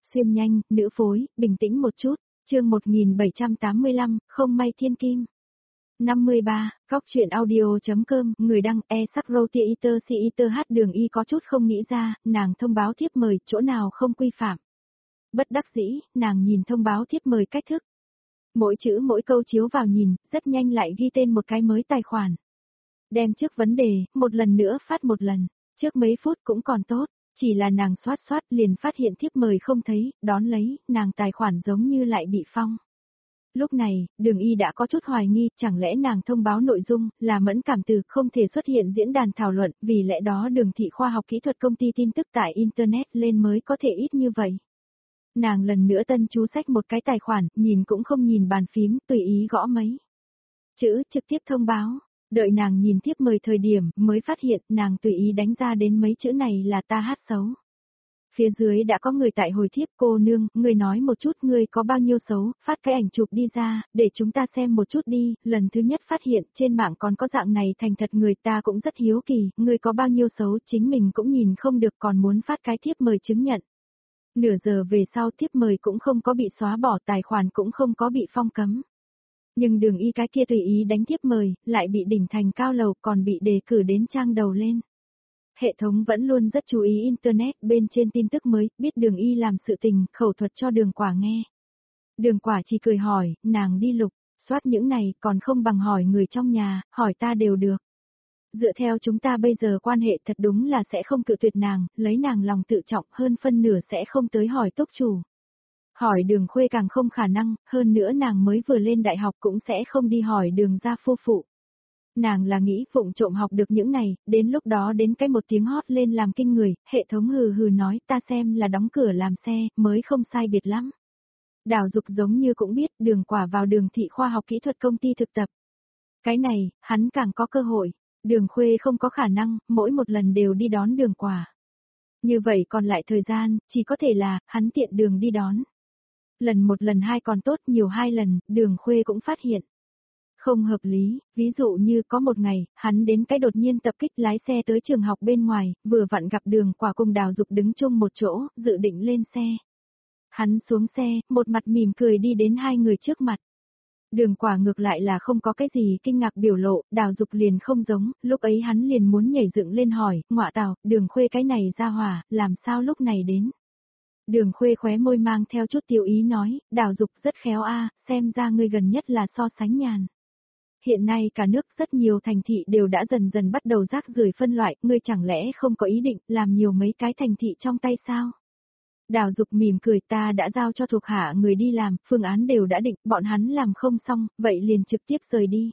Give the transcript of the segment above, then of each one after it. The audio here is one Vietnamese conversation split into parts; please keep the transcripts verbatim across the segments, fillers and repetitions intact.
xuyên nhanh, nữ phối, bình tĩnh một chút, chương một nghìn bảy trăm tám mươi lăm, không may thiên kim. năm mươi ba, Góc truyện audio.com, người đăng e sắc roti iter si iter hát đường y có chút không nghĩ ra, nàng thông báo thiếp mời, chỗ nào không quy phạm. Bất đắc dĩ, nàng nhìn thông báo thiếp mời cách thức. Mỗi chữ mỗi câu chiếu vào nhìn, rất nhanh lại ghi tên một cái mới tài khoản. Đem trước vấn đề, một lần nữa phát một lần, trước mấy phút cũng còn tốt, chỉ là nàng xoát xoát liền phát hiện thiếp mời không thấy, đón lấy, nàng tài khoản giống như lại bị phong. Lúc này, đường y đã có chút hoài nghi, chẳng lẽ nàng thông báo nội dung, là mẫn cảm từ không thể xuất hiện diễn đàn thảo luận, vì lẽ đó đường thị khoa học kỹ thuật công ty tin tức tại Internet lên mới có thể ít như vậy. Nàng lần nữa tân chú sách một cái tài khoản, nhìn cũng không nhìn bàn phím, tùy ý gõ mấy chữ trực tiếp thông báo. Đợi nàng nhìn tiếp mời thời điểm, mới phát hiện nàng tùy ý đánh ra đến mấy chữ này là ta hát xấu. Phía dưới đã có người tại hồi thiếp, cô nương, người nói một chút người có bao nhiêu xấu, phát cái ảnh chụp đi ra, để chúng ta xem một chút đi. Lần thứ nhất phát hiện trên mạng còn có dạng này thành thật, người ta cũng rất hiếu kỳ, người có bao nhiêu xấu chính mình cũng nhìn không được, còn muốn phát cái thiếp mời chứng nhận. Nửa giờ về sau thiếp mời cũng không có bị xóa bỏ, tài khoản cũng không có bị phong cấm. Nhưng đường y cái kia tùy ý đánh thiếp mời, lại bị đỉnh thành cao lầu, còn bị đề cử đến trang đầu lên. Hệ thống vẫn luôn rất chú ý Internet, bên trên tin tức mới, biết đường y làm sự tình, khẩu thuật cho đường quả nghe. Đường quả chỉ cười hỏi, nàng đi lục, soát những này, còn không bằng hỏi người trong nhà, hỏi ta đều được. Dựa theo chúng ta bây giờ quan hệ thật đúng là sẽ không cự tuyệt nàng, lấy nàng lòng tự trọng, hơn phân nửa sẽ không tới hỏi túc chủ. Hỏi đường khuê càng không khả năng, hơn nữa nàng mới vừa lên đại học cũng sẽ không đi hỏi đường gia phu phụ. Nàng là nghĩ vụng trộm học được những này, đến lúc đó đến cái một tiếng hót lên làm kinh người, hệ thống hừ hừ nói ta xem là đóng cửa làm xe, mới không sai biệt lắm. Đào Dục giống như cũng biết đường quả vào đường thị khoa học kỹ thuật công ty thực tập. Cái này, hắn càng có cơ hội, đường khuê không có khả năng, mỗi một lần đều đi đón đường quả. Như vậy còn lại thời gian, chỉ có thể là, hắn tiện đường đi đón. Lần một lần hai còn tốt, nhiều hai lần, đường khuê cũng phát hiện. Không hợp lý, ví dụ như có một ngày, hắn đến cái đột nhiên tập kích lái xe tới trường học bên ngoài, vừa vặn gặp đường quả cùng Đào Dục đứng chung một chỗ, dự định lên xe. Hắn xuống xe, một mặt mỉm cười đi đến hai người trước mặt. Đường quả ngược lại là không có cái gì kinh ngạc biểu lộ, Đào Dục liền không giống, lúc ấy hắn liền muốn nhảy dựng lên hỏi, ngọa tào, đường khuê cái này ra hỏa, làm sao lúc này đến. Đường khuê khóe môi mang theo chút tiêu ý nói, Đào Dục rất khéo a, xem ra ngươi gần nhất là so sánh nhàn. Hiện nay cả nước rất nhiều thành thị đều đã dần dần bắt đầu rác rưởi phân loại, ngươi chẳng lẽ không có ý định làm nhiều mấy cái thành thị trong tay sao? Đào Dục mỉm cười, ta đã giao cho thuộc hạ người đi làm, phương án đều đã định, bọn hắn làm không xong, vậy liền trực tiếp rời đi.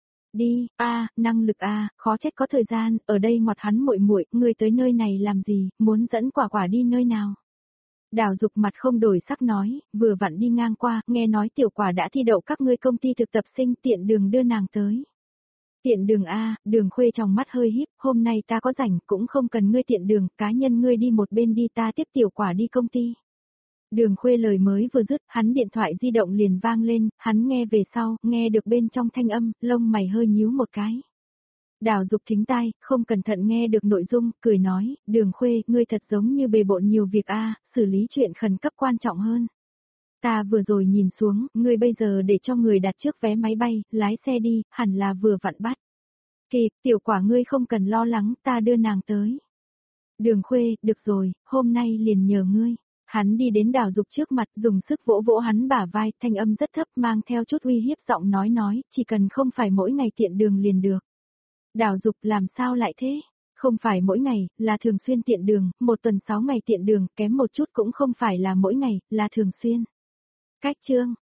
Đi, a, năng lực a, khó trách có thời gian, ở đây ngọt hắn muội muội, ngươi tới nơi này làm gì, muốn dẫn quả quả đi nơi nào? Đào Dục mặt không đổi sắc nói, vừa vặn đi ngang qua, nghe nói tiểu quả đã thi đậu các ngươi công ty thực tập sinh, tiện đường đưa nàng tới. Tiện đường a, đường khuê trong mắt hơi híp, hôm nay ta có rảnh, cũng không cần ngươi tiện đường, cá nhân ngươi đi một bên đi, ta tiếp tiểu quả đi công ty. Đường khuê lời mới vừa dứt, hắn điện thoại di động liền vang lên, hắn nghe về sau, nghe được bên trong thanh âm, lông mày hơi nhíu một cái. Đào Dục thính tai, không cẩn thận nghe được nội dung, cười nói, đường khuê, ngươi thật giống như bề bộn nhiều việc a, xử lý chuyện khẩn cấp quan trọng hơn. Ta vừa rồi nhìn xuống, ngươi bây giờ để cho người đặt trước vé máy bay, lái xe đi, hẳn là vừa vặn bắt. Kịp, tiểu quả ngươi không cần lo lắng, ta đưa nàng tới. Đường khuê, được rồi, hôm nay liền nhờ ngươi. Hắn đi đến Đào Dục trước mặt, dùng sức vỗ vỗ hắn bả vai, thanh âm rất thấp, mang theo chút uy hiếp giọng nói nói, chỉ cần không phải mỗi ngày tiện đường liền được. Đào Dục làm sao lại thế? Không phải mỗi ngày, là thường xuyên tiện đường, một tuần sáu ngày tiện đường, kém một chút cũng không phải là mỗi ngày, là thường xuyên. Cách chương,